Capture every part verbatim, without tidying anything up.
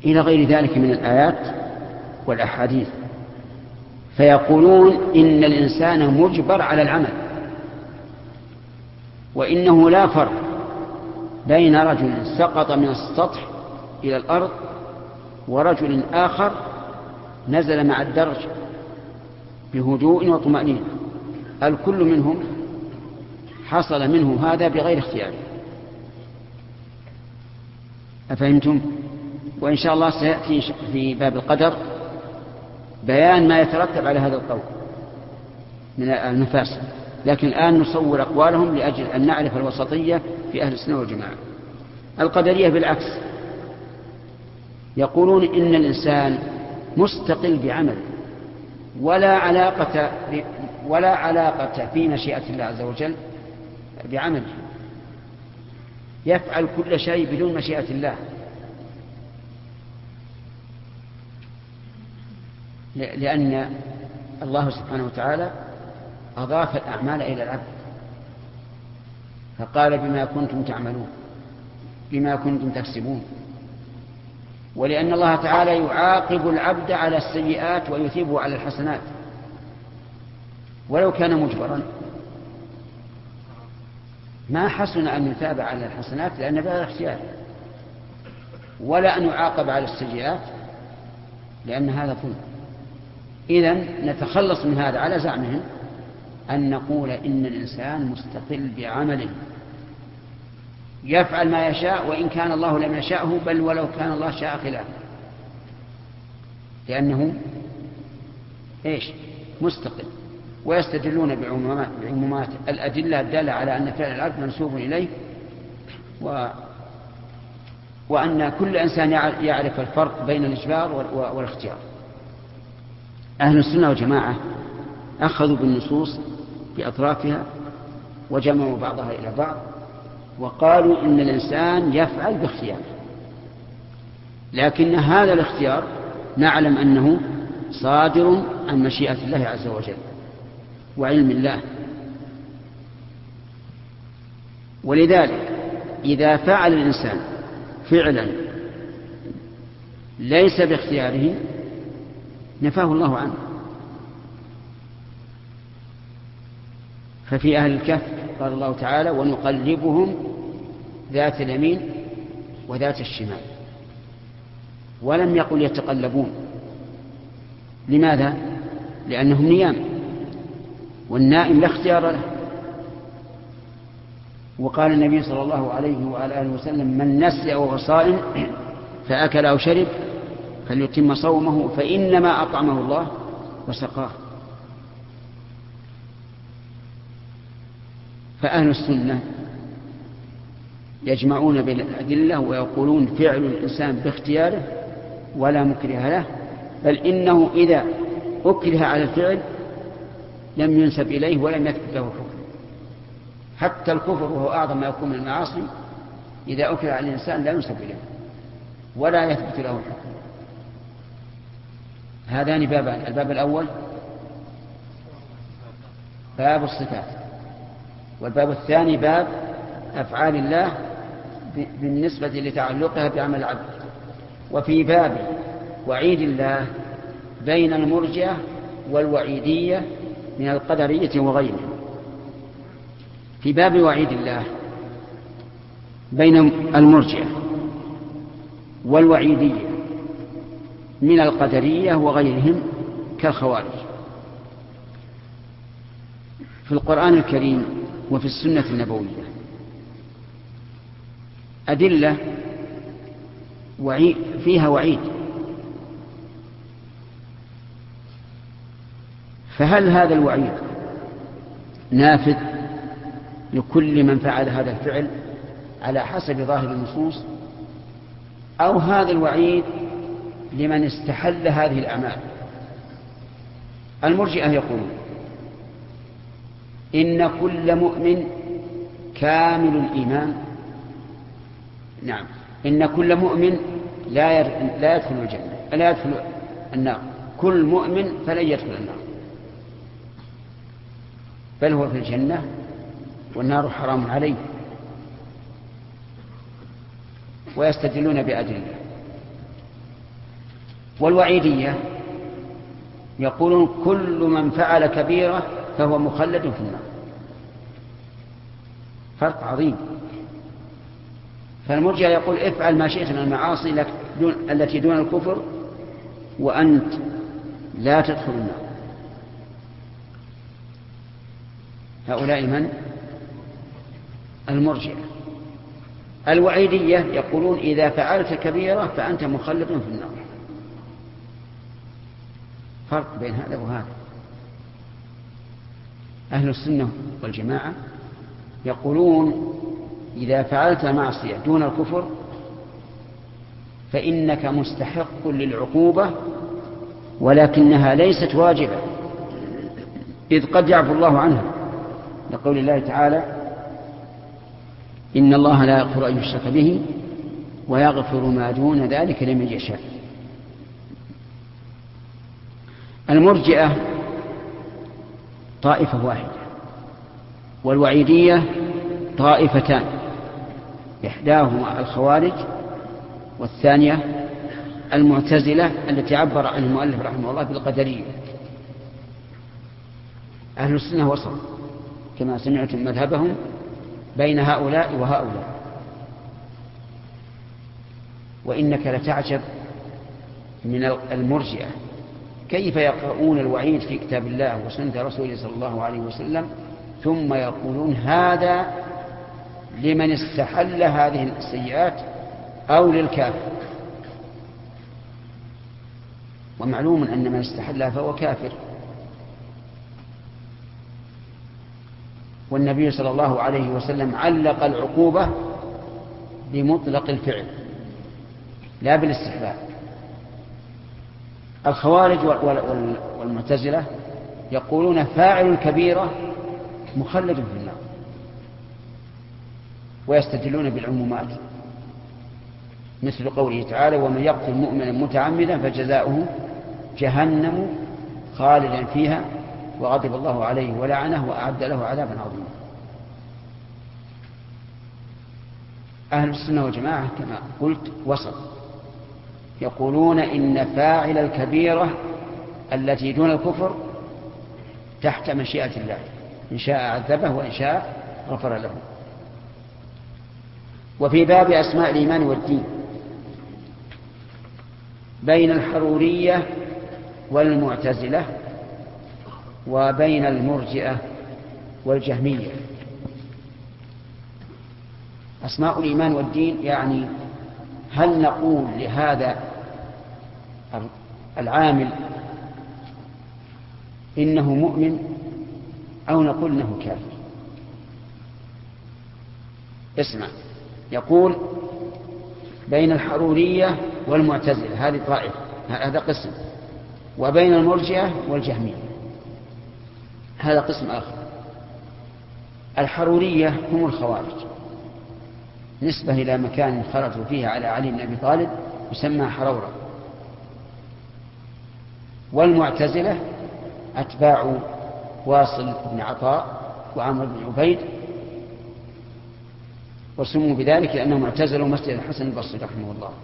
إلى غير ذلك من الآيات والأحاديث. فيقولون إن الإنسان مجبر على العمل، وإنه لا فرق بين رجل سقط من السطح إلى الأرض ورجل آخر نزل مع الدرج بهدوء وطمأنينة، الكل منهم حصل منه هذا بغير اختيار. أفهمتم؟ وإن شاء الله سيأتي في باب القدر بيان ما يترتب على هذا القول من المفاسد، لكن الآن نصور أقوالهم لأجل أن نعرف الوسطية في أهل السنة والجماعة. القدرية بالعكس يقولون إن الإنسان مستقل بعمل ولا علاقة ولا علاقة في مشيئة الله عز وجل بعمله، يفعل كل شيء بدون مشيئة الله، لأن الله سبحانه وتعالى أضاف الأعمال إلى العبد، فقال بما كنتم تعملون بما كنتم تكسبون، ولأن الله تعالى يعاقب العبد على السيئات ويثيبه على الحسنات ولو كان مجبرا ما حسن أن يثاب على الحسنات لأن بها اختيار، ولا أن يعاقب على السيئات لأن هذا ظلم. إذن نتخلص من هذا على زعمهم أن نقول إن الإنسان مستقل بعمله يفعل ما يشاء وإن كان الله لم يشاءه، بل ولو كان الله شاء خلافه، لأنه إيش مستقل. ويستدلون بعمومات, بعمومات الأدلة الدالة على أن فعل العبد منسوب إليه، و وأن كل إنسان يعرف الفرق بين الإجبار والاختيار. أهل السنة والجماعة أخذوا بالنصوص بأطرافها وجمعوا بعضها إلى بعض وقالوا إن الإنسان يفعل باختياره، لكن هذا الاختيار نعلم أنه صادر عن مشيئة الله عز وجل وعلم الله. ولذلك إذا فعل الإنسان فعلا ليس باختياره نفاه الله عنه. ففي أهل الكهف قال الله تعالى ونقلبهم ذات اليمين وذات الشمال، ولم يقل يتقلبون. لماذا؟ لأنهم نيام، والنائم لا اختيار له. وقال النبي صلى الله عليه وآله وسلم من نسي وهو صائم فأكل أو شرب فليتم صومه فإنما أطعمه الله وسقاه. فأهل السنة يجمعون بين الأدلة ويقولون فعل الإنسان باختياره ولا مكره له، بل إنه إذا أكره على الفعل لم ينسب إليه ولم يثبت له حكم. حتى الكفر وهو أعظم ما يكون من المعاصي إذا أكره على الإنسان لا ينسب إليه ولا يثبت له حكم. هذان بابان: الباب الأول باب الصفات، والباب الثاني باب أفعال الله بالنسبة لتعلقها بعمل العبد. وفي باب وعيد الله بين المرجئة والوعيدية من القدرية وغيرهم. في باب وعيد الله بين المرجئة والوعيدية من القدرية وغيرهم كالخوارج. في القرآن الكريم وفي السنة النبوية أدلة وعيد فيها وعيد، فهل هذا الوعيد نافذ لكل من فعل هذا الفعل على حسب ظاهر النصوص، أو هذا الوعيد لمن استحل هذه الأعمال؟ المرجئة يقولون إن كل مؤمن كامل الإيمان، نعم، إن كل مؤمن لا لا يدخل الجنة لا يدخل النار، كل مؤمن فلن يدخل النار، بل هو في الجنة والنار حرام عليه. ويستدلون بأدلة. والوعيدية يقولون كل من فعل كبيرة فهو مخلد في النار. فرق عظيم. فالمرجئة يقول افعل ما شئت من المعاصي التي دون الكفر وأنت لا تدخل النار. هؤلاء من؟ المرجئة. الوعيدية يقولون إذا فعلت كبيرة فأنت مخلد في النار. فرق بين هذا وهذا. أهل السنة والجماعة يقولون إذا فعلت معصية دون الكفر فإنك مستحق للعقوبة ولكنها ليست واجبة، إذ قد يعفو الله عنها، لقول الله تعالى إن الله لا يغفر أن يشرك به ويغفر ما دون ذلك لمن يشاء. المرجئة طائفة واحدة والوعيدية طائفتان، إحداهما الخوارج والثانية المعتزلة التي عبر عن المؤلف رحمه الله بالقدرية. أهل السنة وسط كما سمعتم مذهبهم بين هؤلاء وهؤلاء. وإنك لتعجب من المرجئة كيف يقرؤون الوعيد في كتاب الله وسنة رسوله صلى الله عليه وسلم ثم يقولون هذا لمن استحل هذه السيئات أو للكافر. ومعلوم أن من استحلها فهو كافر. والنبي صلى الله عليه وسلم علق العقوبة بمطلق الفعل لا بالاستحلال. الخوارج والمعتزلة يقولون فاعل الكبيرة مخلد في النار ويستدلون بالعمومات مثل قوله تعالى ومن يقتل مؤمنا متعمدا فجزاؤه جهنم خالدا فيها وغضب الله عليه ولعنه وأعد له عذابا عظيما. أهل السنة والجماعة كما قلت وسط، يقولون إن فاعل الكبيرة التي دون الكفر تحت مشيئة الله، إن شاء عذبه وإن شاء غفر له. وفي باب أسماء الإيمان والدين بين الحرورية والمعتزلة وبين المرجئة والجهمية. أسماء الإيمان والدين يعني هل نقول لهذا العامل إنه مؤمن أو نقول إنه كافر؟ اسمع، يقول بين الحرورية والمعتزلة هذه طائفة، هذا قسم، وبين المرجئة والجهمية هذا قسم آخر. الحرورية هم الخوارج، نسبة إلى مكان خرجوا فيه على علي بن أبي طالب يسمى حرورة. والمعتزلة أتباع واصل بن عطاء وعمر بن عبيد، وسموا بذلك لأنهم اعتزلوا مسجد الحسن البصري رحمه الله.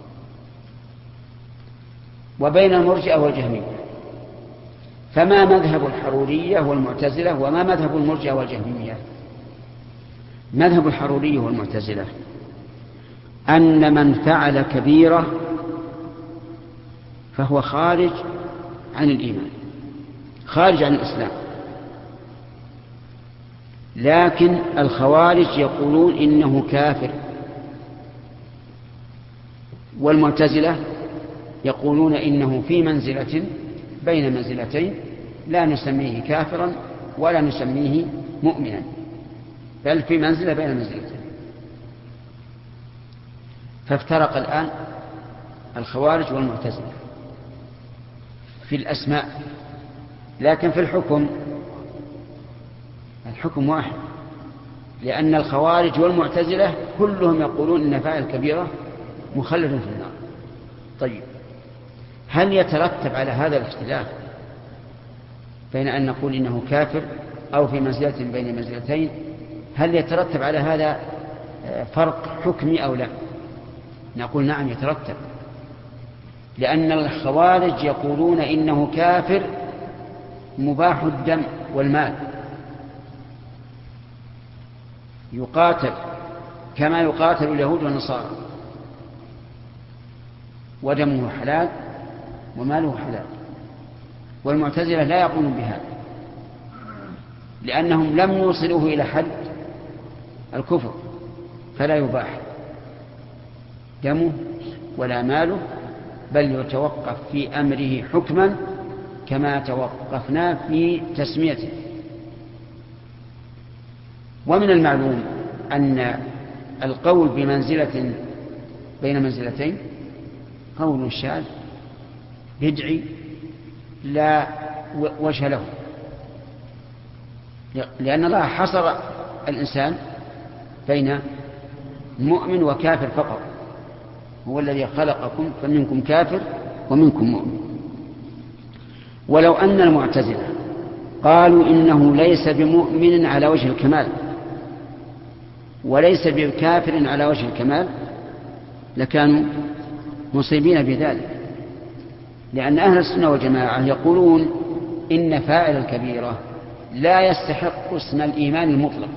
وبين المرجئة والجهمية، فما مذهب الحرورية والمعتزلة وما مذهب المرجئة والجهمية؟ مذهب الحرورية والمعتزلة أن من فعل كبيرة فهو خارج عن الإيمان، خارج عن الإسلام. لكن الخوارج يقولون إنه كافر، والمعتزلة يقولون إنه في منزلة بين منزلتين، لا نسميه كافرا ولا نسميه مؤمنا، بل في منزلة بين منزلتين. فافترق الآن الخوارج والمعتزلة في الأسماء، لكن في الحكم الحكم واحد، لأن الخوارج والمعتزلة كلهم يقولون إن فاعل كبيرة مخلد في النار. طيب، هل يترتب على هذا الاختلاف بين أن نقول إنه كافر أو في منزلة بين منزلتين، هل يترتب على هذا فرق حكمي أو لا؟ نقول نعم يترتب، لأن الخوارج يقولون إنه كافر مباح الدم والمال، يقاتل كما يقاتل اليهود والنصارى، ودمه حلال وماله حلال. والمعتزلة لا يقولون بهذا، لأنهم لم يوصلوه إلى حد الكفر، فلا يباح دمه ولا ماله، بل يتوقف في أمره حكما كما توقفنا في تسميته. ومن المعلوم أن القول بمنزلة بين منزلتين قول شاذ بدعي لا وجه له، لأن الله حصر الإنسان بين مؤمن وكافر فقط، هو الذي خلقكم فمنكم كافر ومنكم مؤمن. ولو أن المعتزلة قالوا إنه ليس بمؤمن على وجه الكمال وليس بكافر على وجه الكمال لكانوا مصيبين بذلك، لأن أهل السنة والجماعة يقولون إن فاعل الكبيرة لا يستحق اسم الإيمان المطلق،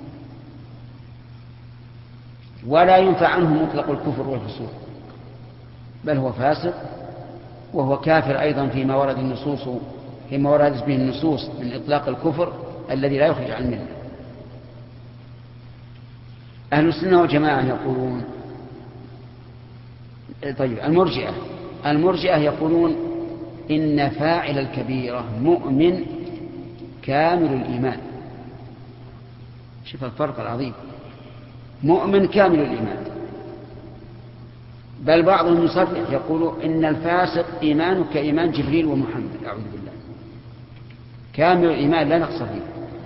ولا ينفع عنه مطلق الكفر والفسوق، بل هو فاسق وهو كافر أيضا فيما ورد النصوص فيما وردت به النصوص من إطلاق الكفر الذي لا يخرج عن الملة. أهل السنة والجماعة يقولون طيب المرجئة المرجئة يقولون إن فاعل الكبيرة مؤمن كامل الإيمان. شوف الفرق العظيم، مؤمن كامل الإيمان. بل بعضهم يصرح يقول إن الفاسق إيمانه كإيمان جبريل ومحمد، أعوذ بالله، كامل الإيمان لا نقص فيه.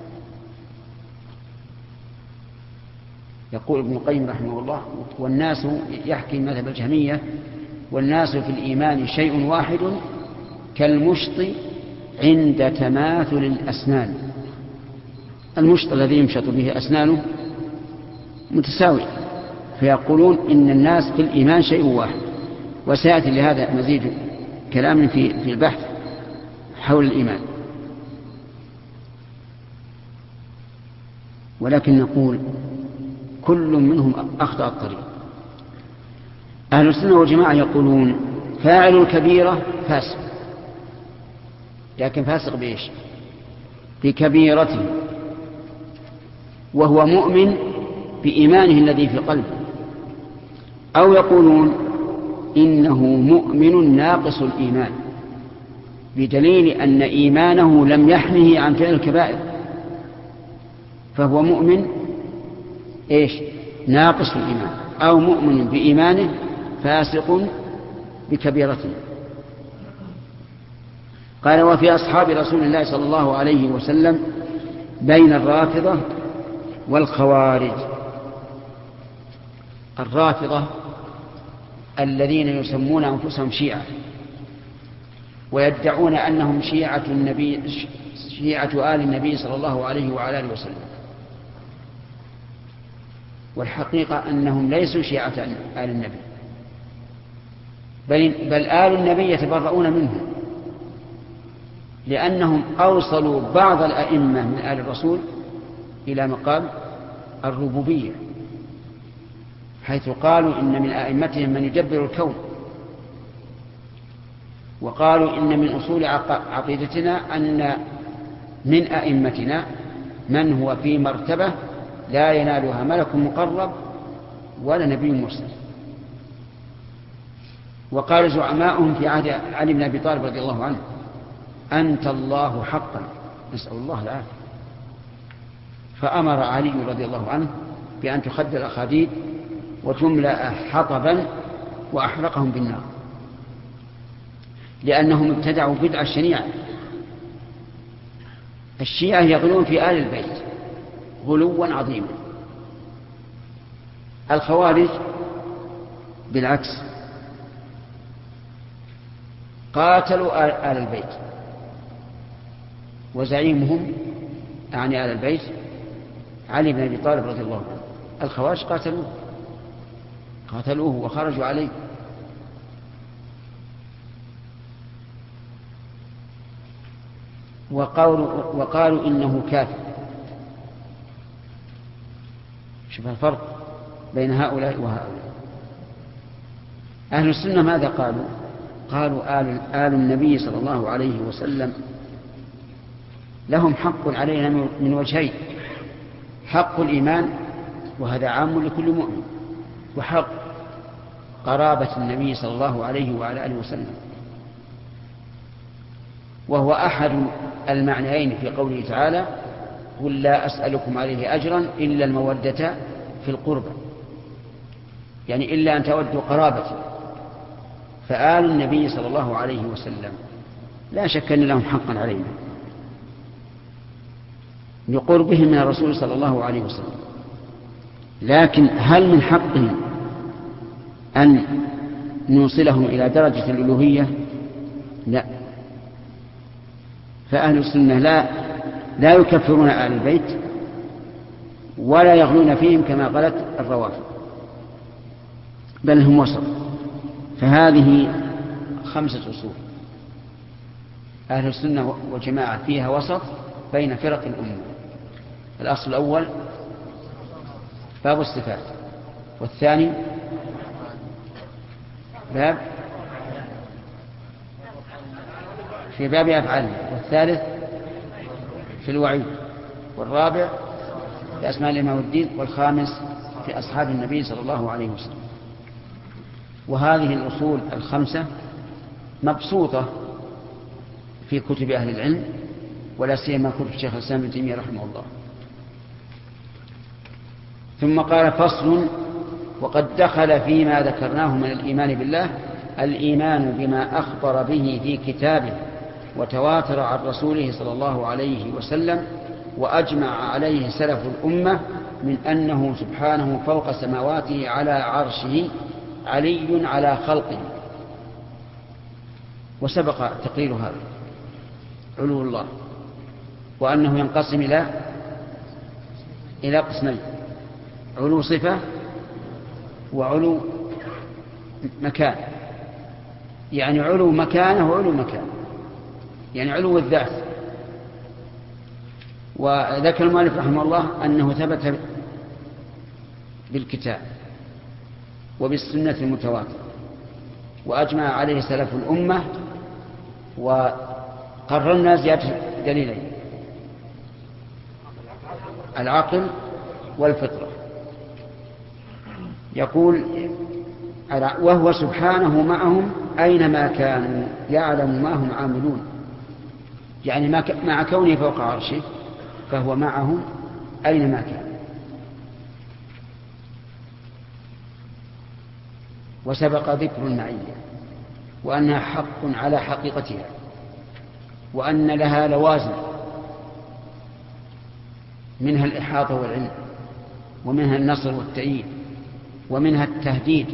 يقول ابن القيم رحمه الله: والناس، يحكي مذهب الجهمية، والناس في الإيمان شيء واحد كالمشط عند تماثل الأسنان. المشط الذي يمشط به أسنانه متساوية، فيقولون إن الناس في الإيمان شيء واحد. وسيأتي لهذا مزيد كلام في في البحث حول الإيمان. ولكن نقول كل منهم أخطأ الطريق. أهل السنة والجماعة يقولون فاعل الكبيرة فاسق، لكن فاسق بإيش؟ بكبيرته، وهو مؤمن بإيمانه الذي في قلبه. أو يقولون إنه مؤمن ناقص الإيمان، بدليل أن إيمانه لم يحمه عن فعل الكبائر، فهو مؤمن إيش؟ ناقص الإيمان، أو مؤمن بإيمانه فاسق بكبيرته. قال: وفي أصحاب رسول الله صلى الله عليه وسلم بين الرافضة والخوارج. الرافضة الذين يسمون أنفسهم شيعة، ويدعون أنهم شيعة النبي شيعة آل النبي صلى الله عليه وعلى آله وسلم، والحقيقة أنهم ليسوا شيعة آل النبي، بل, بل آل النبي يتبرؤون منهم، لأنهم أوصلوا بعض الأئمة من آل الرسول إلى مقام الربوبية، حيث قالوا إن من أئمتهم من يدبر الكون، وقالوا إن من أصول عقيدتنا أن من أئمتنا من هو في مرتبة لا ينالها ملك مقرب ولا نبي مرسل. وقال زعماؤهم في عهد علي بن أبي طالب رضي الله عنه: أنت الله حقا، نسأل الله العافية. فأمر علي رضي الله عنه بأن تخد الأخاديد وتملأ حطبا وأحرقهم بالنار، لأنهم ابتدعوا بدعة شنيعة. الشيعة يغلون في آل البيت غلوا عظيما، الخوارج بالعكس قاتلوا آل البيت، وزعيمهم يعني آل البيت علي بن أبي طالب رضي الله عنه. الخوارج قاتلوه قاتلوه وخرجوا عليه. وقالوا, وقالوا إنه كافر. شوف الفرق بين هؤلاء وهؤلاء. أهل السنة ماذا قالوا؟ قالوا آل, آل النبي صلى الله عليه وسلم لهم حق علينا من وجهين: حق الإيمان وهذا عام لكل مؤمن، وحق قرابة النبي صلى الله عليه وعلى آله وسلم، وهو أحد المعنيين في قوله تعالى: قل لا أسألكم عليه أجرا إلا المودة في القربى، يعني إلا أن تودوا قرابتي. فآل النبي صلى الله عليه وسلم لا شك أن لهم حقا علينا بقربهم من الرسول صلى الله عليه وسلم، لكن هل من حقهم أن نوصلهم إلى درجة الألوهية؟ لا. فأهل السنة لا لا يكفرون آل البيت ولا يغلون فيهم كما غلت الروافض، بل هم وسط. فهذه خمسة أصول أهل السنة والجماعة فيها وسط بين فرق الأمة. الأصل الأول باب الصفات، والثاني باب في باب أفعال، والثالث في الوعيد، والرابع في أسماء الإمام والدين، والخامس في أصحاب النبي صلى الله عليه وسلم. وهذه الأصول الخمسة مبسوطة في كتب أهل العلم، ولا سيما كتب شيخ الإسلام ابن تيمية رحمه الله. ثم قال: فصل: وقد دخل فيما ذكرناه من الإيمان بالله الإيمان بما أخبر به في كتابه وتواتر عن رسوله صلى الله عليه وسلم وأجمع عليه سلف الأمة من أنه سبحانه فوق سماواته على عرشه علي على خلقه. وسبق تقرير هذا علو الله، وأنه ينقسم إلى إلى قسمين: علو صفة وعلو مكان. يعني علو مكانه وعلو مكان، يعني علو الذات. وذكر المؤلف رحمه الله أنه ثبت بالكتاب وبالسنة المتواترة، وأجمع عليه سلف الأمة، وقررنا زيادة دليلين: العقل والفطرة. يقول: وهو سبحانه معهم أينما كانوا يعلم ما هم عاملون، يعني مع كونه فوق عرشه فهو معهم أينما كانوا. وسبق ذكر المعية، وأنها حق على حقيقتها، وأن لها لوازم، منها الإحاطة والعلم، ومنها النصر والتأييد، ومنها التهديد.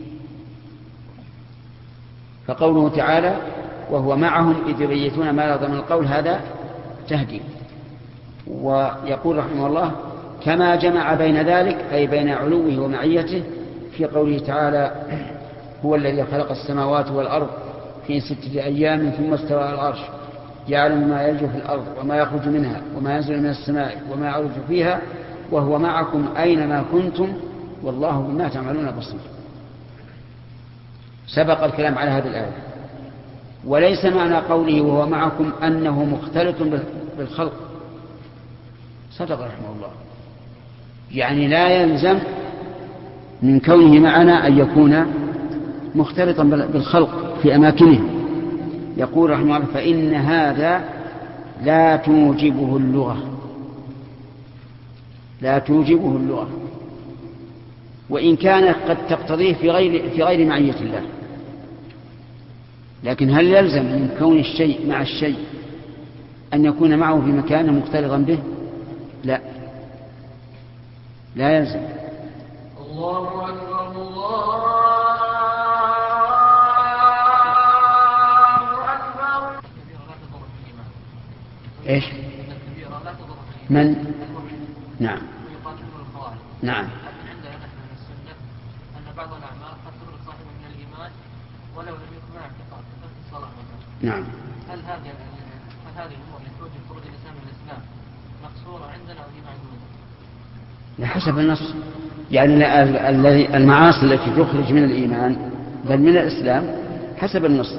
فقوله تعالى: وهو معهم إذ يبيتون ما يرضى من القول، هذا تهديد. ويقول رحمه الله: كما جمع بين ذلك أي بين علوه ومعيته في قوله تعالى: هو الذي خلق السماوات والأرض في ستة أيام ثم استوى على العرش يعلم ما يلج في الأرض وما يخرج منها وما ينزل من السماء وما يعرج فيها وهو معكم أينما كنتم والله بما تعملون بصير. سبق الكلام على هذه الآية. وليس معنى قوله وهو معكم أنه مختلط بالخلق. صدق رحمه الله. يعني لا يلزم من كونه معنا أن يكون مختلطا بالخلق في أماكنه. يقول رحمه الله: فإن هذا لا توجبه اللغة، لا توجبه اللغة، وإن كانت قد تقتضيه في غير في غير معية الله. لكن هل يلزم من كون الشيء مع الشيء أن يكون معه في مكان مختلطا به؟ لا، لا يلزم. الله أكبر الله أكبر. إيش؟ من؟ نعم نعم. عندنا نحن من السنة أن بعض الأعمال قد تخرج صاحبه من الإيمان ولو لم يكن مع اعتقاد كالصلاة مثلا. نعم. هل هذه هذه الأمور اللي توجب خروج الإنسان من الإسلام مقصورة عندنا وهي معدودة؟ حسب النص، يعني الذي المعاصي التي تخرج من الإيمان بل من الإسلام حسب النص.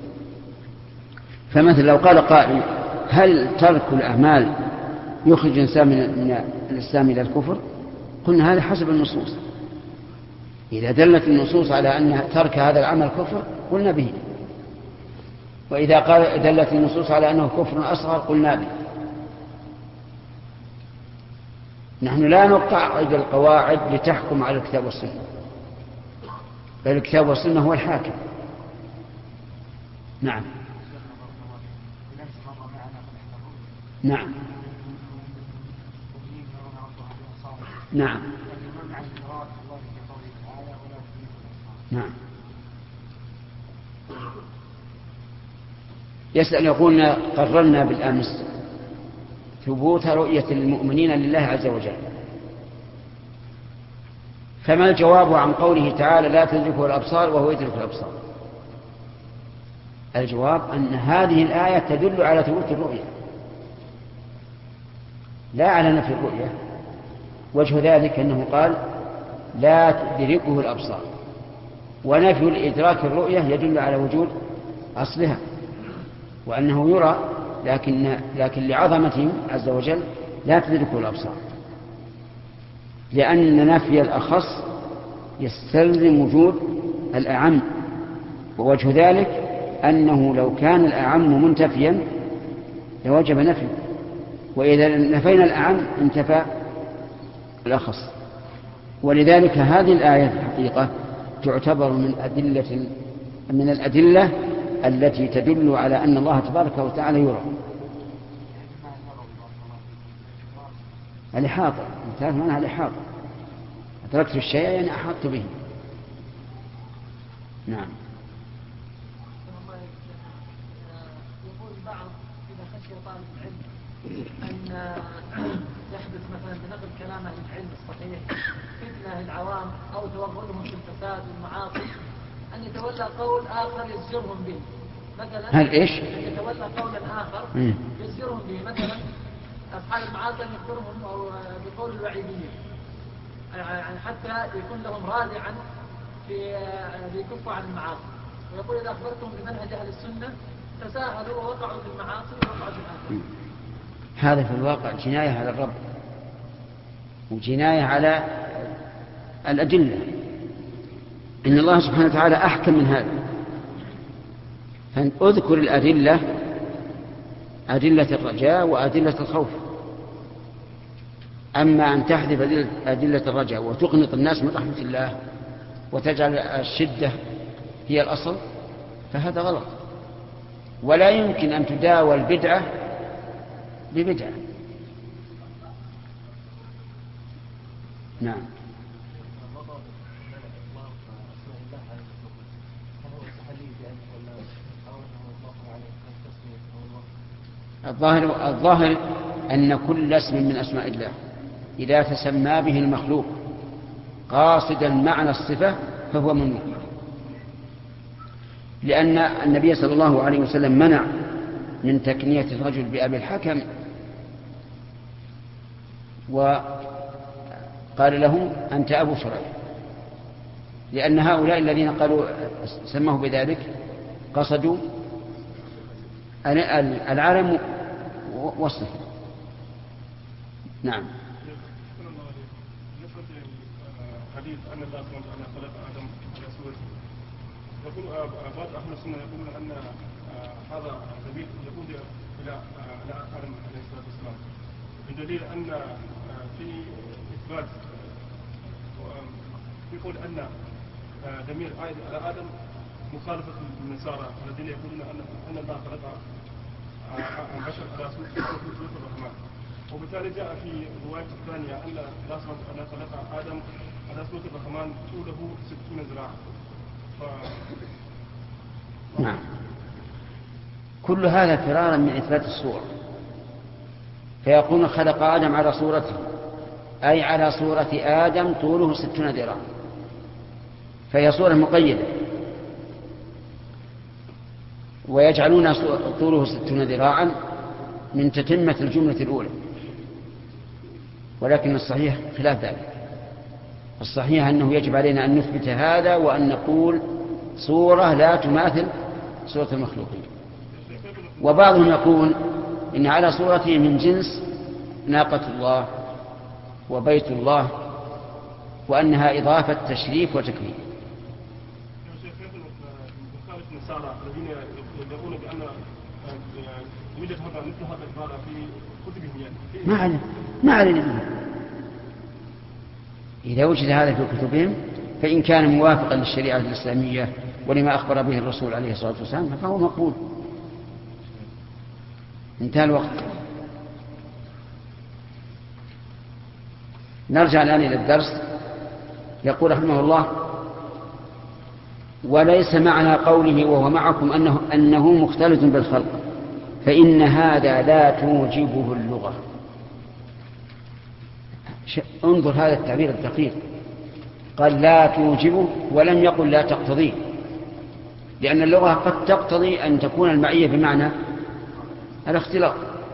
فمثل لو قال قائل هل ترك الأعمال يخرج الإنسان من الإسلام إلى الكفر؟ قلنا هذا حسب النصوص. إذا دلت النصوص على أن ترك هذا العمل كفر قلنا به، وإذا قال دلت النصوص على أنه كفر أصغر قلنا به. نحن لا نقعد القواعد لتحكم على الكتاب والسنة، بل الكتاب والسنة هو الحاكم. نعم نعم نعم نعم. يسأل يقول قررنا بالأمس ثبوت رؤية المؤمنين لله عز وجل، فما الجواب عن قوله تعالى لا تدركه الأبصار وهو يدرك الأبصار؟ الجواب أن هذه الآية تدل على ثبوت الرؤية لا على نفي الرؤية. وجه ذلك أنه قال لا تدركه الأبصار، ونفي الإدراك الرؤية يدل على وجود أصلها وأنه يرى، لكن, لكن لعظمته عز وجل لا تدركه الأبصار، لأن نفي الأخص يستلزم وجود الأعم. ووجه ذلك أنه لو كان الأعم منتفيا لوجب نفيه، وإذا نفينا الأعم انتفى الأخص. ولذلك هذه الآية في الحقيقة تعتبر من أدلة من الأدلة التي تدل على أن الله تبارك وتعالى يرى. الإحاطة، تعرف معناها الإحاطة، أدركت الشيء يعني أحاطت به. نعم. يقول البعض إذا خشي طالب العلم أن يحدث مثلا بنقل كلام أهل العلم الصحيح فتنة العوام أو توغلهم في الفساد والمعاصي أن يتولى قول آخر يزجرهم به. مثلا هل إيش؟ أن يتولى قولا آخر يزجرهم به، مثلا أصحاب المعاصي أن يخبرهم أو بقول الوعيدية، يعني حتى يكون لهم رادعا في بيكفوا عن المعاصي. ويقول إذا أخبرتهم بمنهج أهل السنة تساهلوا ووقعوا في المعاصي ووقعوا في الآثام. هذا في الواقع جناية على الرب وجناية على الأدلة. إن الله سبحانه وتعالى أحكم من هذا، فأذكر الأدلة، أدلة الرجاء وأدلة الخوف. أما أن تحذف أدلة الرجاء وتقنط الناس من رحمة الله وتجعل الشدة هي الأصل فهذا غلط، ولا يمكن أن تداوى البدعة ببدعة. نعم. الظاهر الظاهر أن كل اسم من أسماء الله إذا تسمى به المخلوق قاصدا معنى الصفة فهو ممنوع، لأن النبي صلى الله عليه وسلم منع من تكنية الرجل بأبي الحكم، وقال له أنت أبو شريح، لأن هؤلاء الذين قالوا سموه بذلك قصدوا العالم والصفة. نعم. حديث أن الله سبحانه وتعالى خلق آدم على صورته، يقول بعض أهل السنة يقولون أن هذا دليل يقول إلى إلى آدم عليه الصلاة والسلام، بدليل أن في إثبات يقول أن ضمير عائد على آدم مخالفة النصارى الذين يقولون أن أن الله خلق البشر على صورة الرحمن، وبالتالي جاء في رواية الثانية أن الله سبحانه وتعالى خلق آدم على صورة الرحمن طوله ستون ذراعا. ف... نعم. كل هذا فرارا من إثبات الصورة، فيقول خلق آدم على صورته أي على صورة آدم طوله ستون ذراعا، فهي صورة مقيدة، ويجعلون طوله ستون ذراعا من تتمة الجملة الأولى، ولكن الصحيح خلاف ذلك. الصحيح أنه يجب علينا أن نثبت هذا وأن نقول صورة لا تماثل صورة المخلوقين. وبعضهم يقول إن على صورته من جنس ناقة الله وبيت الله، وأنها إضافة تشريف وتكريم. الذين يدعون بأن يوجد هذا مثل هذا العبارة في كتبهم يعني ما علينا ما علينا إذا وجد هذا في كتبهم فإن كان موافقا للشريعة الإسلامية ولما أخبر به الرسول عليه الصلاة والسلام فهو مقبول. انتهى الوقت. نرجع الآن إلى الدرس. يقول رحمه الله: وليس معنى قوله وهو معكم أنه, أنه مختلط بالخلق، فإن هذا لا توجبه اللغة. انظر هذا التعبير الدقيق، قال لا توجبه ولم يقل لا تقتضيه، لأن اللغة قد تقتضي أن تكون المعية بمعنى الاختلاط،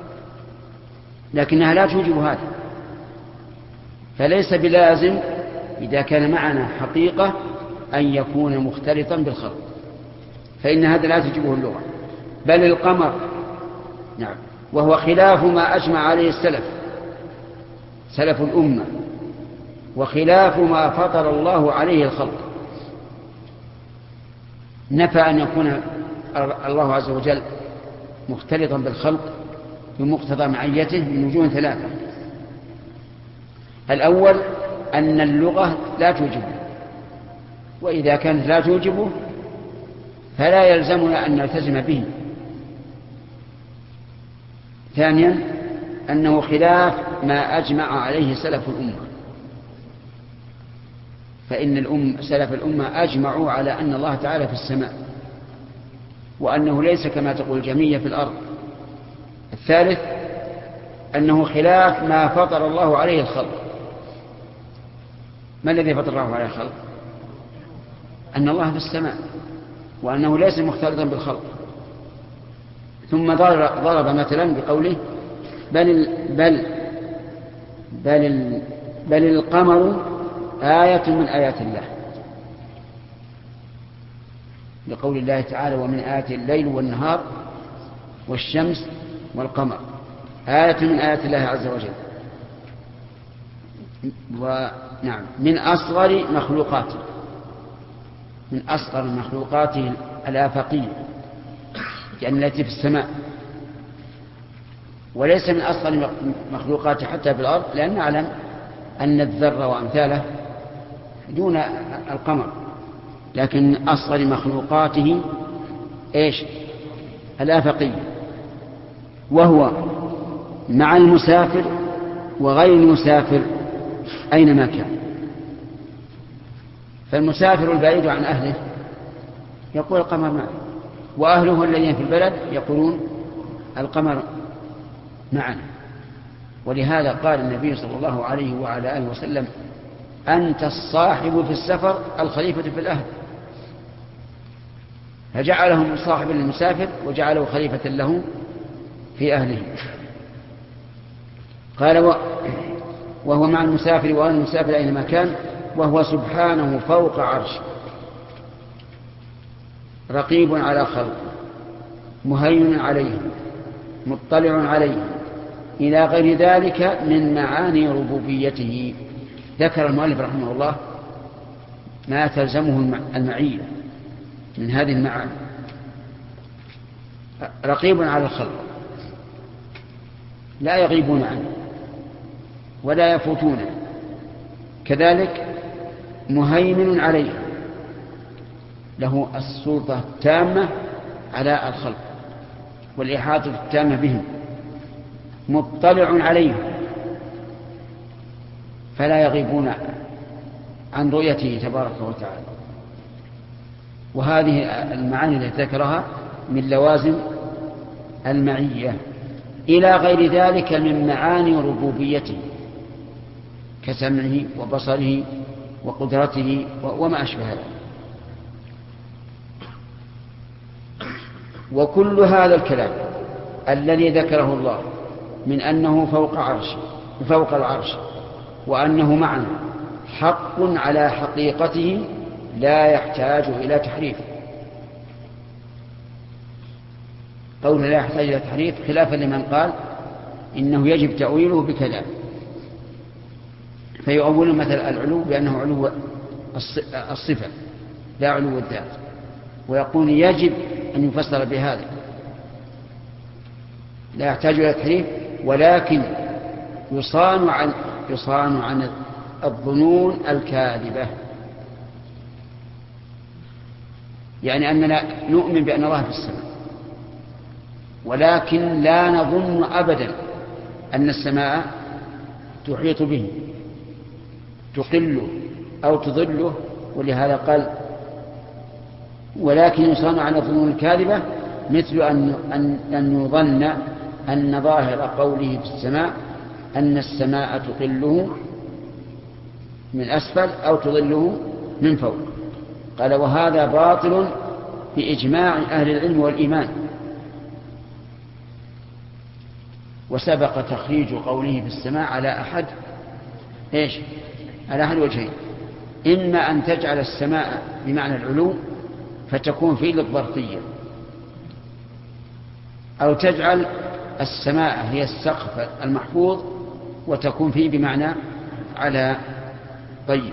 لكنها لا توجب هذا. فليس بلازم إذا كان معنا حقيقة أن يكون مختلطا بالخلق، فإن هذا لا تجبه اللغة. بل القمر نعم، وهو خلاف ما أجمع عليه السلف سلف الأمة، وخلاف ما فطر الله عليه الخلق. نفى أن يكون الله عز وجل مختلطا بالخلق بمقتضى معيته من وجوه ثلاثة. الأول أن اللغة لا توجبه، وإذا كانت لا توجبه فلا يلزمنا أن نلتزم به. ثانيا أنه خلاف ما أجمع عليه سلف الأمة، فإن الأم سلف الأمة أجمعوا على أن الله تعالى في السماء، وأنه ليس كما تقول الجميع في الأرض. الثالث أنه خلاف ما فطر الله عليه الخلق. ما الذي فطر الله عليه الخلق؟ أن الله في السماء، وأنه ليس مختلطا بالخلق. ثم ضرب مثلا بقوله بل, بل, بل, بل القمر آية من آيات الله، لقول الله تعالى ومن آيات الليل والنهار والشمس والقمر، آية من آيات الله عز وجل. ونعم من أصغر مخلوقاته، من أصغر مخلوقاته الآفاقية يعني التي في السماء، وليس من أصغر مخلوقاته حتى في الأرض، لأن نعلم أن الذر وأمثاله دون القمر، لكن أصغر مخلوقاته إيش؟ الآفاقية. وهو مع المسافر وغير المسافر أينما كان. فالمسافر البعيد عن أهله يقول القمر معه، وأهله الذين في البلد يقولون القمر معنا. ولهذا قال النبي صلى الله عليه وعلى آله وسلم أنت الصاحب في السفر الخليفة في الأهل، فجعلهم صاحبا للمسافر وجعله خليفة له في أهله. قال وهو مع المسافر وأهل المسافر أينما كان، وهو سبحانه فوق عرشه رقيب على خلقه مهيمن عليه مطلع عليه إلى غير ذلك من معاني ربوبيته. ذكر المؤلف رحمه الله ما تلزمه المعية من هذه المعاني. رقيب على الخلق لا يغيبون عنه ولا يفوتونه، كذلك مهيمن عليه له السلطة التامة على الخلق والإحاطة التامة بهم، مطلع عليهم فلا يغيبون عن رؤيته تبارك وتعالى. وهذه المعاني التي ذكرها من لوازم المعية، إلى غير ذلك من معاني ربوبيته كسمعه وبصره وقدرته وما أشبه ذلك. وكل هذا الكلام الذي ذكره الله من أنه فوق عرش فوق العرش وأنه معنا حق على حقيقته لا يحتاج إلى تحريف. قوله لا يحتاج إلى تحريف خلافا لمن قال إنه يجب تأويله بكذا، فيؤول مثل العلو بأنه علو الصفة لا علو الذات، ويقول يجب أن يفسر بهذا لا يحتاج إلى تحريف، ولكن يصان عن يصان عن الظنون الكاذبة. يعني أننا نؤمن بأن الله في السماء، ولكن لا نظن أبدا أن السماء تحيط به تقله أو تظله، ولهذا قال ولكن يصان عن الظنون الكاذبة، مثل أن, أن, أن يظن أن ظاهر قوله في السماء أن السماء تقله من أسفل أو تظله من فوق. قال وهذا باطل بإجماع أهل العلم والإيمان. وسبق تخريج قوله في السماء على أحد إيش؟ على أحد وجهين، إما أن تجعل السماء بمعنى العلو فتكون فيه للظرفية، أو تجعل السماء هي السقف المحفوظ وتكون فيه بمعنى على. طيب،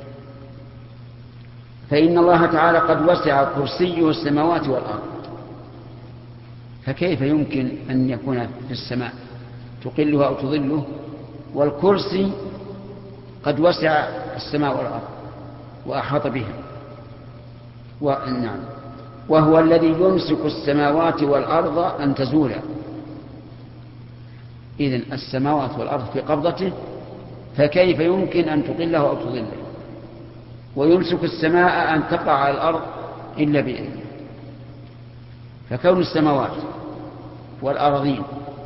فإن الله تعالى قد وسع كرسيه السماوات والأرض، فكيف يمكن أن يكون في السماء تقله أو تظله والكرسي قد وسع السماء والأرض وأحاط بها؟ ونعم، وهو الذي يمسك السماوات والأرض أن تزولا. إذن السماوات والأرض في قبضته، فكيف يمكن أن تقله أو تظله؟ ويمسك السماء أن تقع على الأرض إلا بإذنه. فكون السماوات والأرضين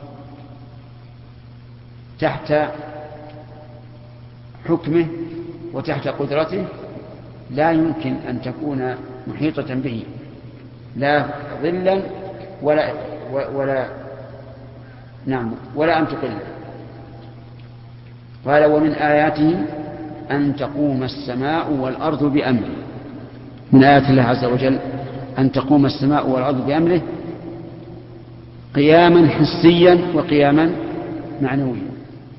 تحت حكمه وتحت قدرته لا يمكن أن تكون محيطة به لا ظلا ولا ولا نعم ولا أن تقل. قال ومن آياته أن تقوم السماء والأرض بأمره. من آيات الله عز وجل أن تقوم السماء والأرض بأمره قياما حسيا وقياما معنويا.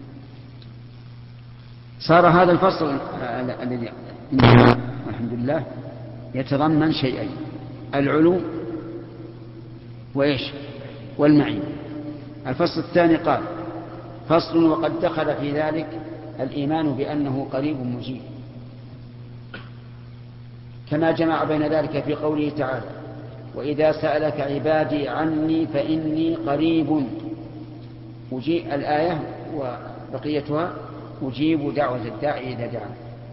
صار هذا الفصل الذي الحمد لله يتضمن شيئين: العلو وإيش والمعين. الفصل الثاني قال فصل وقد دخل في ذلك الإيمان بأنه قريب مجيب، كما جمع بين ذلك في قوله تعالى وإذا سألك عبادي عني فإني قريب أجيب. الآية وبقيتها أجيب دعوة الداعي إذا دعا.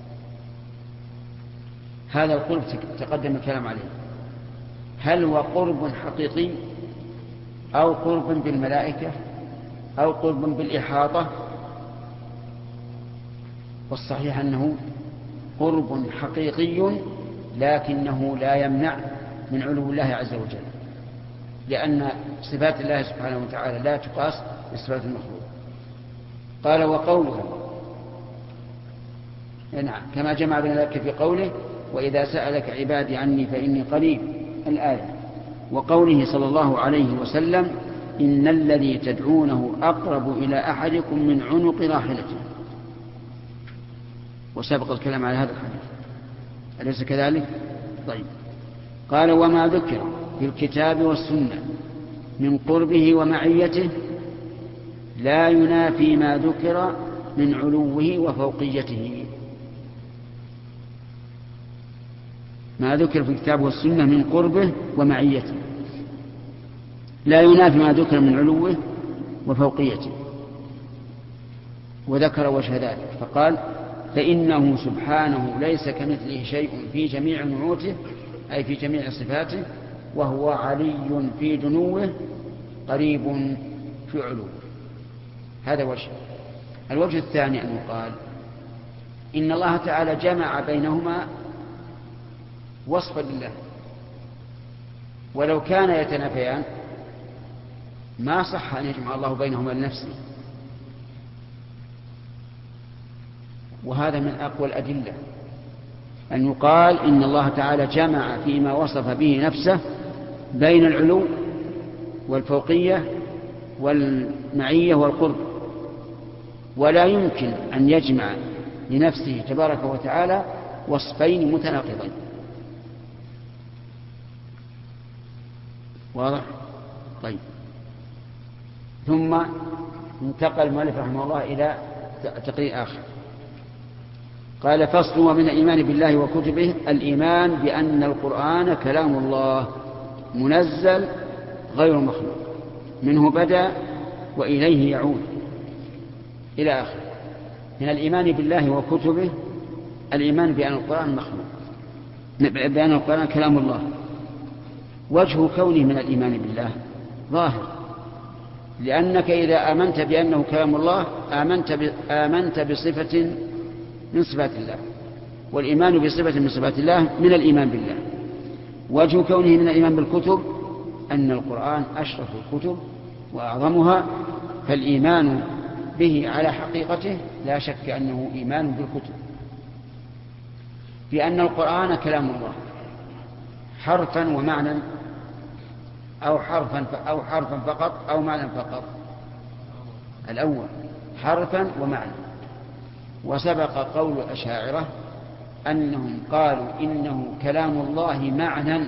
هذا القرب تقدم الكلام عليه، هل هو قرب حقيقي أو قرب بالملائكة أو قرب بالإحاطة؟ والصحيح أنه قرب حقيقي، لكنه لا يمنع من علو الله عز وجل، لأن صفات الله سبحانه وتعالى لا تقاس بصفات المخلوق. قال وقوله نعم كما جمع بين ذلك في قوله وإذا سألك عبادي عني فإني قريب الآية، وقوله صلى الله عليه وسلم إن الذي تدعونه أقرب إلى أحدكم من عنق راحلته. وسبق الكلام على هذا الحديث، أليس كذلك؟ طيب. قال وما ذكر في الكتاب والسنة من قربه ومعيته لا ينافي ما ذكر من علوه وفوقيته. ما ذكر في الكتاب والسنة من قربه ومعيته لا ينافي ما ذكر من علوه وفوقيته. وذكر وجه ذلك فقال فإنه سبحانه ليس كمثله شيء في جميع نعوته أي في جميع صفاته، وهو علي في دنوه قريب في علوه. هذا وجه. الوجه الثاني أن يقال إن الله تعالى جمع بينهما وصفا لله، ولو كان يتنافيان ما صح أن يجمع الله بينهما لنفسه. وهذا من أقوى الأدلة أن يقال إن الله تعالى جمع فيما وصف به نفسه بين العلو والفوقية والمعية والقرب، ولا يمكن أن يجمع لنفسه تبارك وتعالى وصفين متناقضين. واضح؟ طيب. ثم انتقل المؤلف رحمه الله إلى تقرير آخر، قال: فصل: ومن الإيمان بالله وكتبه الإيمان بأن القرآن كلام الله منزل غير مخلوق، منه بدأ وإليه يعود، إلى آخر. من الإيمان بالله وكتبه الإيمان بأن القرآن مخلوق، بأن القرآن كلام الله. وجه كونه من الإيمان بالله ظاهر، لأنك إذا آمنت بأنه كلام الله آمنت آمنت بصفة من صفات الله، والإيمان بصفة من صفات الله من الإيمان بالله. وجه كونه من الإيمان بالكتب أن القرآن أشرف الكتب وأعظمها، فالإيمان به على حقيقته لا شك أنه إيمان بالكتب، بأن القرآن كلام الله حرفا ومعنى، أو حرفا أو حرفا فقط أو معنى فقط. الأول حرفا ومعنى. وسبق قول الأشاعرة أنهم قالوا إنه كلام الله معنى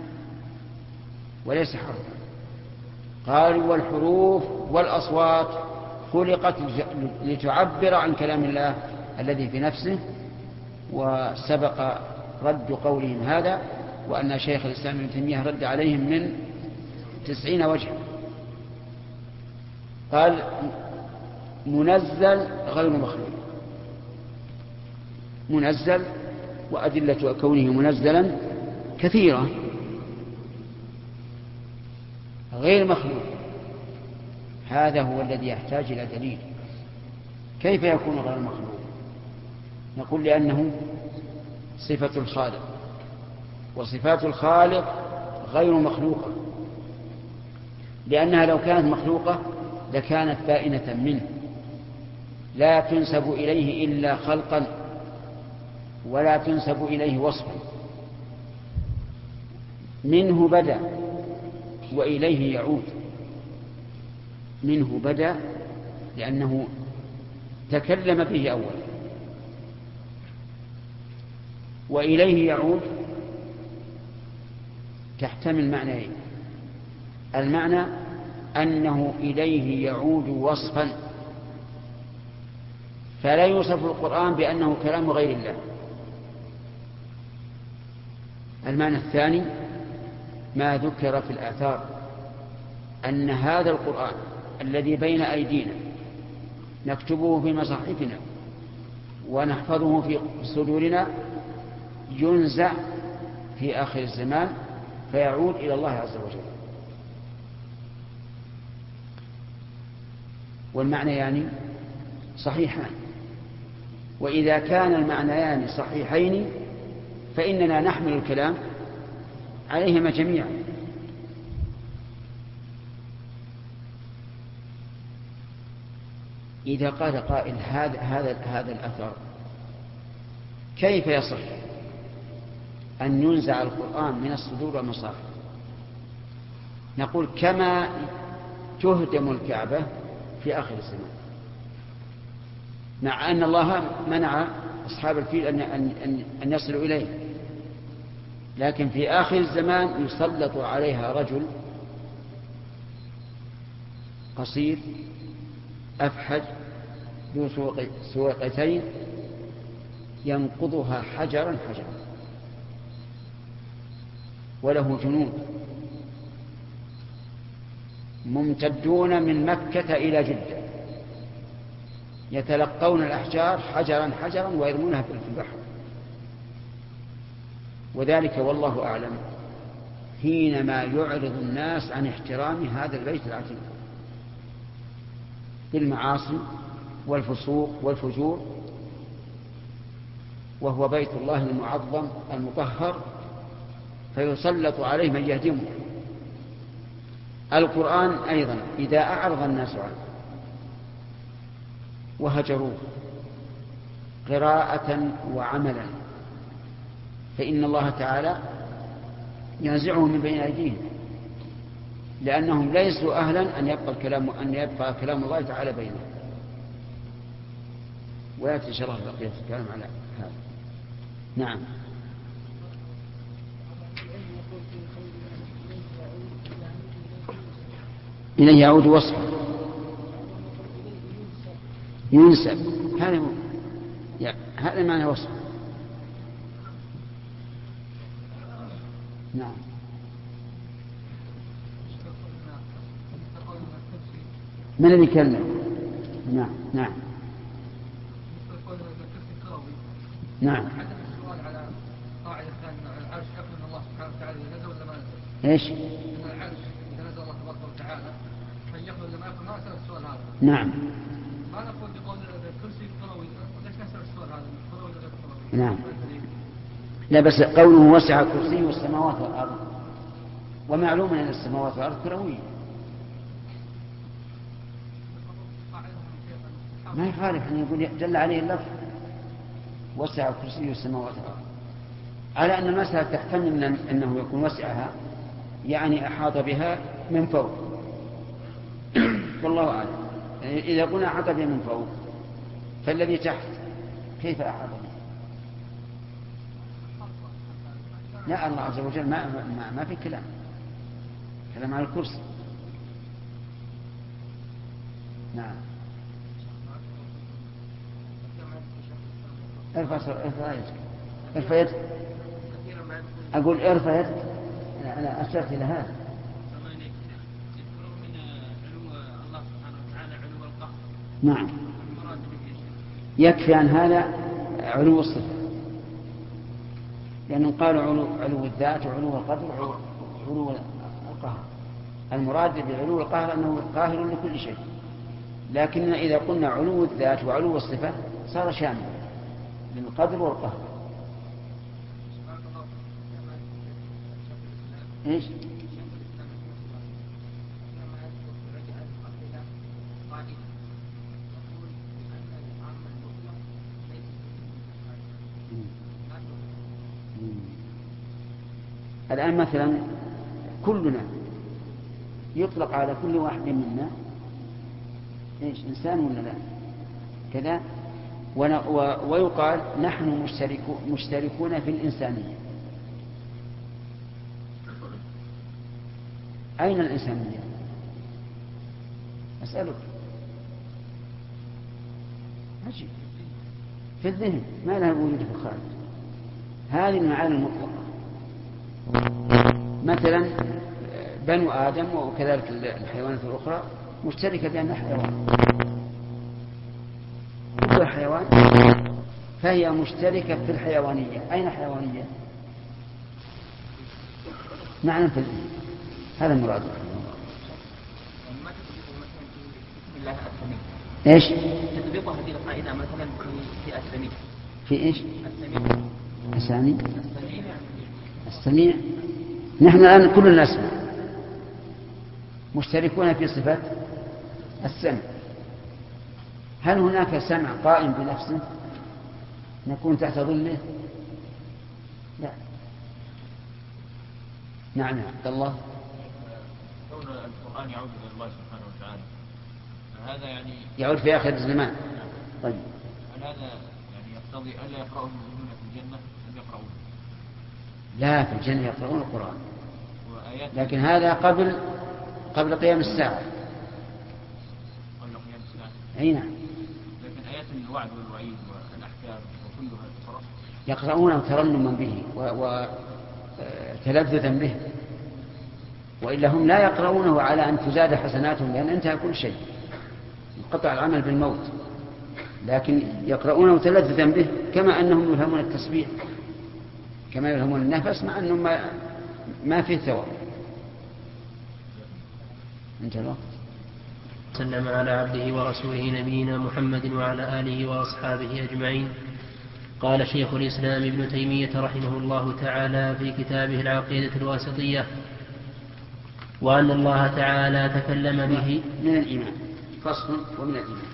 وليس حرفا. قالوا: والحروف والأصوات خلقت لتعبر عن كلام الله الذي في نفسه. وسبق رد قولهم هذا، وأن شيخ الإسلام ابن تيمية رد عليهم من تسعين وجها. قال: منزل غير مخلوق. منزل، وأدلة كونه منزلا كثيرة. غير مخلوق، هذا هو الذي يحتاج إلى دليل. كيف يكون غير مخلوق؟ نقول: لأنه صفة الخالق، وصفات الخالق غير مخلوقة، لأنها لو كانت مخلوقة لكانت بائنة منه، لا تنسب إليه إلا خلقا ولا تنسب إليه وصفا. منه بدأ وإليه يعود. منه بدأ لأنه تكلم به أولا، وإليه يعود تحتمل معنيين: المعنى أنه إليه يعود وصفا، فلا يوصف القرآن بأنه كلام غير الله. المعنى الثاني ما ذكر في الآثار، أن هذا القرآن الذي بين أيدينا نكتبه في مصاحفنا ونحفظه في صدورنا ينزع في آخر الزمان فيعود إلى الله عز وجل. والمعنى يعني صحيحان، وإذا كان المعنيان صحيحين فإننا نحمل الكلام عليهما جميعا. إذا قال قائل: هذا هذا هذا الأثر كيف يصح أن ينزع القرآن من الصدور والمصاحف؟ نقول: كما تهدم الكعبة في آخر الزمان، مع أن الله منع أصحاب الفيل أن, أن, أن يصلوا إليه، لكن في آخر الزمان يسلط عليها رجل قصير أفحج ذو سوقتين ينقضها حجرا حجرا، وله جنود ممتدون من مكة إلى جدة يتلقون الأحجار حجرا حجرا ويرمونها في البحر. وذلك والله أعلم حينما يعرض الناس عن احترام هذا البيت العتيق بالمعاصي والفسوق والفجور، وهو بيت الله المعظم المطهر، فيسلط عليه من يهدمه. القرآن أيضا إذا أعرض الناس عنه وهجروه قراءة وعملا فإن الله تعالى ينزعه من بين أيديهم، لأنهم ليسوا أهلا أن يبقى الكلام أن يبقى كلام الله تعالى بينهم. ويأتي إن شاء الله بقية الكلام على هذا. نعم. إليه يعود وصفه ينسب، هذا يعني هذا معنى وصف. نعم. من الذي يكلم؟ نعم نعم نعم. ايش؟ نعم. ما نقول بقول الكرسي كروي، ليش نسأل السؤال هذا؟ كروي ولا كروي؟ نعم. لا بس قوله وسع كرسيه السماوات والأرض، ومعلوم أن السماوات والأرض كروية، ما يخالف أن يقول جل عليه اللفظ وسع كرسيه السماوات والأرض، على أن المسألة تحتمل من أنه يكون وسعها يعني أحاط بها من فوق. والله أعلم. إذا قلنا أحاط بها من فوق فالذي تحت كيف أحاط بها؟ لا، الله عز وجل ما, ما, ما في كلام كلام على الكرسي. نعم. ارفع ارفع يدك ارفع يدك أقول ارفع يدك. أنا أشرت إلى هذا. نعم. يكفي عن هذا علو الصفة، لأنهم قالوا علو, علو الذات وعلو القدر وعلو القهر. المراد بعلو القهر أنه قاهر لكل شيء، لكننا إذا قلنا علو الذات وعلو الصفة صار شاملا للقدر والقهر. إيش؟ الآن مثلا كلنا يطلق على كل واحد منا إيش؟ إنسان ولا لا؟ كذا. ويقال نحن مشتركون في الإنسانية. أين الإنسانية؟ أسألك. عجيب. في الذهن، ما لها وجود في الخارج. هذه المعاني المطلقة. مثلا بنو آدم وكذلك الحيوانات الأخرى مشتركة بأنها حيوان، كل حيوان، فهي مشتركة في الحيوانية. أين حيوانية؟ معنى في الذهن. هذا المراد. ايش؟ تطبيق هذه القاعدة مثلا في السميع. في ايش؟ السميع. السميع. السميع. نحن الآن كلنا نسمع، مشتركون في صفات السمع. هل هناك سمع قائم بنفسه نكون تحت ظله؟ لا. نعم يا عبد الله. كون القرآن يعود إلى الله سبحانه وتعالى، هذا يعني يعود في آخر الزمان. طيب. هل هذا يعني يقتضي ألا يقرأون المؤمنون في الجنة أم يقرؤون؟ لا، في الجنة يقرؤون القرآن، لكن هذا قبل قبل قيام الساعة. قبل قيام الساعة. أي نعم. لكن آيات الوعد والوعيد والأحكام وكلها تصرف يقرؤونه ترنما به وتلذذا به، وإلا هم لا يقرؤونه على أن تزاد حسناتهم، لأن انتهى كل شيء، انقطع العمل بالموت، لكن يقرؤونه تلذذا به، كما أنهم يلهمون التسبيح، كما يلهمون النفس، مع أنهم ما, ما فيه ثواب. انتهى الوقت. سلم على عبده ورسوله نبينا محمد وعلى آله وأصحابه أجمعين. قال شيخ الإسلام ابن تيمية رحمه الله تعالى في كتابه العقيدة الواسطية: وأن الله تعالى تكلم به من الإيمان. فصل ومن الإيمان.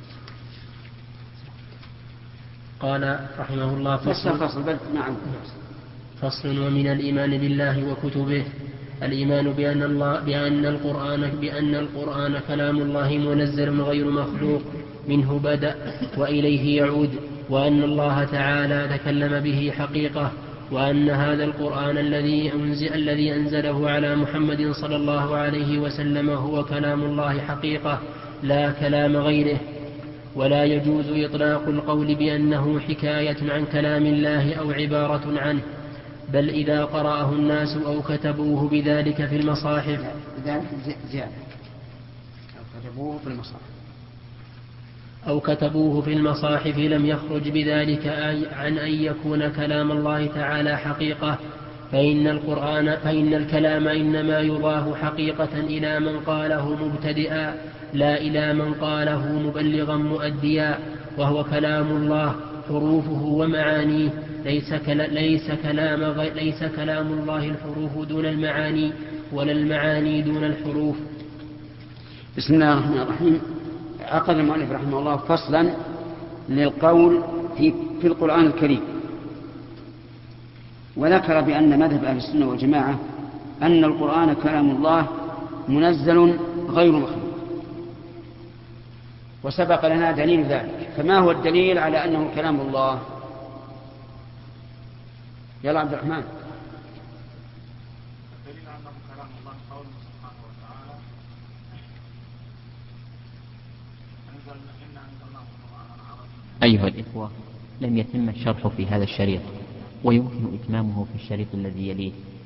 قال رحمه الله فصل, فصل, بل نعم. فصل ومن الإيمان بالله وكتبه الإيمان بأن, الله بأن, القرآن بأن القرآن كلام الله منزل غير مخلوق منه بدأ وإليه يعود، وأن الله تعالى تكلم به حقيقة، وأن هذا القرآن الذي أنزل, الذي أنزله على محمد صلى الله عليه وسلم هو كلام الله حقيقة لا كلام غيره. ولا يجوز إطلاق القول بأنه حكاية عن كلام الله أو عبارة عنه، بل إذا قرأه الناس أو كتبوه بذلك في المصاحف زيادة أو كتبوه في المصاحف أو كتبوه في المصاحف لم يخرج بذلك عن أن يكون كلام الله تعالى حقيقة، فإن القرآن فإن الكلام إنما يضاف حقيقة إلى من قاله مبتدئا لا إلى من قاله مبلغا مؤديا، وهو كلام الله حروفه ومعانيه، ليس, كلا ليس, كلام غي ليس كلام الله الحروف دون المعاني ولا المعاني دون الحروف. بسم الله الرحمن الرحيم. عقد المؤلف رحمه الله فصلا للقول في, في القرآن الكريم، وذكر بأن مذهب أهل السنة والجماعة أن القرآن كلام الله منزل غير مخلوق، وسبق لنا دليل ذلك. فما هو الدليل على أنه كلام الله؟ يلا عبد الرحمن. الدليل على أنه كلام الله قوله سبحانه وتعالى أنزلنا إنا أنزلناه قرآنا عربيا. أيها الإخوة، لم يتم الشرح في هذا الشريط، ويمكن إتمامه في الشريط الذي يليه.